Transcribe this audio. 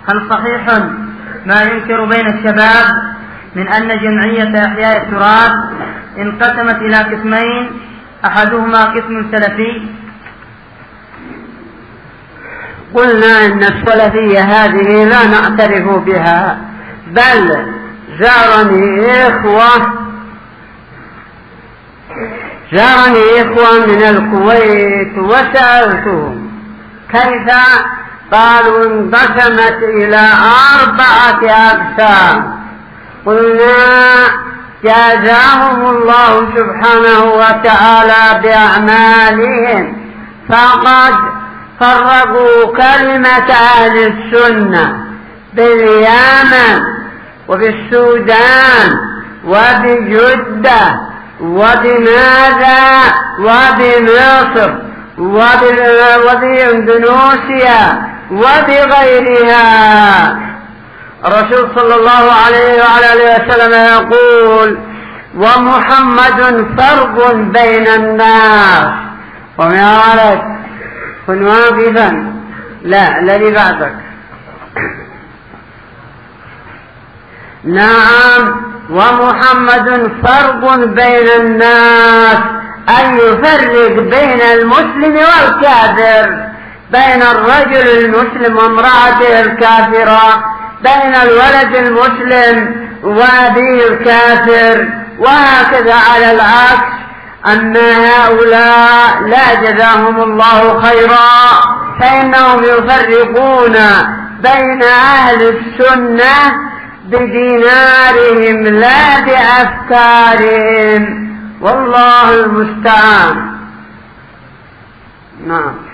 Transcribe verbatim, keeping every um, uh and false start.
هل صحيح ما ينكر بين الشباب من أن جمعية إحياء التراث انقسمت إلى قسمين، أحدهما قسم سلفي؟ قلنا إن السلفية هذه لا نعترف بها، بل زارني إخوة زارني إخوة من الكويت وسألتهم كيف، قالوا انقسمت إلى أربعة أقسام. قلنا جازاهم الله سبحانه وتعالى بأعمالهم، فقد فرقوا كلمة أهل السنة باليمن وبالسودان وبجدة وبماذا وبمصر وبإندونيسيا وبغيرها. الرسول صلى الله عليه وعلى آله وسلم يقول: ومحمد فرق بين الناس. وما عليك كن واقفا، لا الذي بعدك. نعم، ومحمد فرق بين الناس، أن يفرق بين المسلم والكافر، بين الرجل المسلم وامرأته الكافرة، بين الولد المسلم وأبيه الكافر، وهكذا على العكس. أما هؤلاء لا جزاهم الله خيرا، فإنهم يفرقون بين أهل السنة بدينارهم لا بأفكارهم، والله المستعان. نعم.